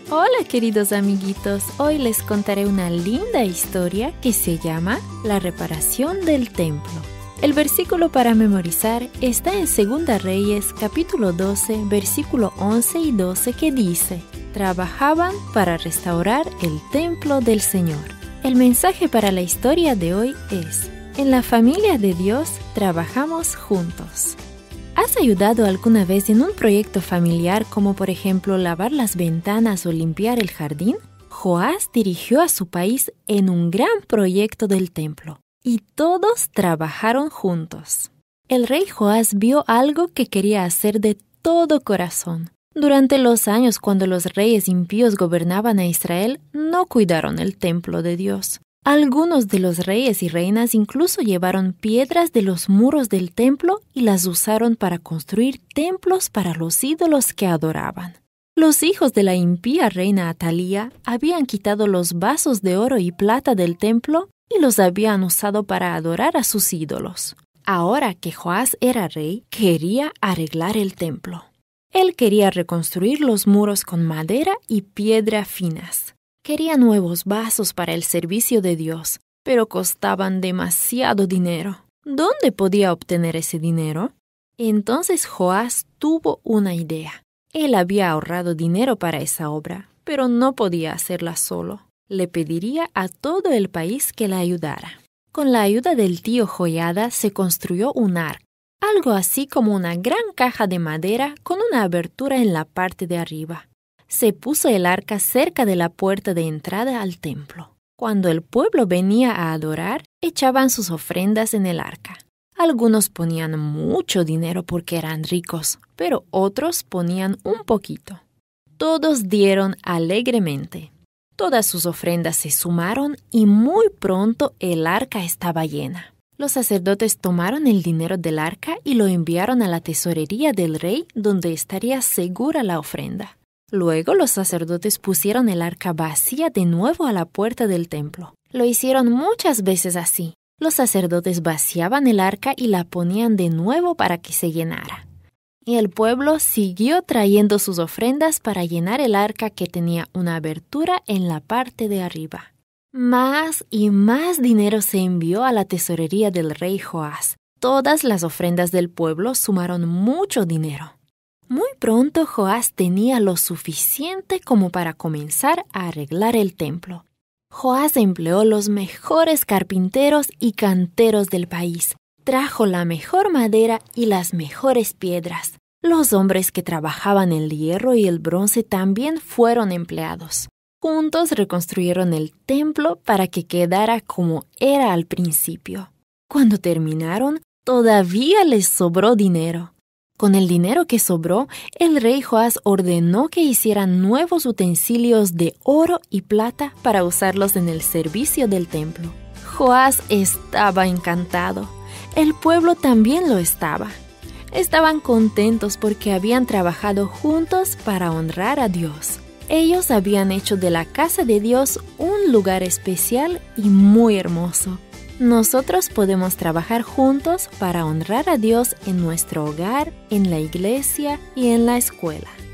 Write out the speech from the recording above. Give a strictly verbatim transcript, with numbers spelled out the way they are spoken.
Hola queridos amiguitos, hoy les contaré una linda historia que se llama La reparación del templo. El versículo para memorizar está en Segunda Reyes, capítulo doce, versículo once y doce, que dice: Trabajaban para restaurar el templo del Señor. El mensaje para la historia de hoy es: en la familia de Dios trabajamos juntos. ¿Has ayudado alguna vez en un proyecto familiar como por ejemplo lavar las ventanas o limpiar el jardín? Joás dirigió a su país en un gran proyecto del templo y todos trabajaron juntos. El rey Joás vio algo que quería hacer de todo corazón. Durante los años cuando los reyes impíos gobernaban a Israel, no cuidaron el templo de Dios. Algunos de los reyes y reinas incluso llevaron piedras de los muros del templo y las usaron para construir templos para los ídolos que adoraban. Los hijos de la impía reina Atalía habían quitado los vasos de oro y plata del templo y los habían usado para adorar a sus ídolos. Ahora que Joás era rey, quería arreglar el templo. Él quería reconstruir los muros con madera y piedra finas. Quería nuevos vasos para el servicio de Dios, pero costaban demasiado dinero. ¿Dónde podía obtener ese dinero? Entonces Joás tuvo una idea. Él había ahorrado dinero para esa obra, pero no podía hacerla solo. Le pediría a todo el país que la ayudara. Con la ayuda del tío Joiada se construyó un arca, algo así como una gran caja de madera con una abertura en la parte de arriba. Se puso el arca cerca de la puerta de entrada al templo. Cuando el pueblo venía a adorar, echaban sus ofrendas en el arca. Algunos ponían mucho dinero porque eran ricos, pero otros ponían un poquito. Todos dieron alegremente. Todas sus ofrendas se sumaron y muy pronto el arca estaba llena. Los sacerdotes tomaron el dinero del arca y lo enviaron a la tesorería del rey, donde estaría segura la ofrenda. Luego los sacerdotes pusieron el arca vacía de nuevo a la puerta del templo. Lo hicieron muchas veces así. Los sacerdotes vaciaban el arca y la ponían de nuevo para que se llenara. Y el pueblo siguió trayendo sus ofrendas para llenar el arca, que tenía una abertura en la parte de arriba. Más y más dinero se envió a la tesorería del rey Joás. Todas las ofrendas del pueblo sumaron mucho dinero. Muy pronto Joás tenía lo suficiente como para comenzar a arreglar el templo. Joás empleó los mejores carpinteros y canteros del país. Trajo la mejor madera y las mejores piedras. Los hombres que trabajaban el hierro y el bronce también fueron empleados. Juntos reconstruyeron el templo para que quedara como era al principio. Cuando terminaron, todavía les sobró dinero. Con el dinero que sobró, el rey Joás ordenó que hicieran nuevos utensilios de oro y plata para usarlos en el servicio del templo. Joás estaba encantado. El pueblo también lo estaba. Estaban contentos porque habían trabajado juntos para honrar a Dios. Ellos habían hecho de la casa de Dios un lugar especial y muy hermoso. Nosotros podemos trabajar juntos para honrar a Dios en nuestro hogar, en la iglesia y en la escuela.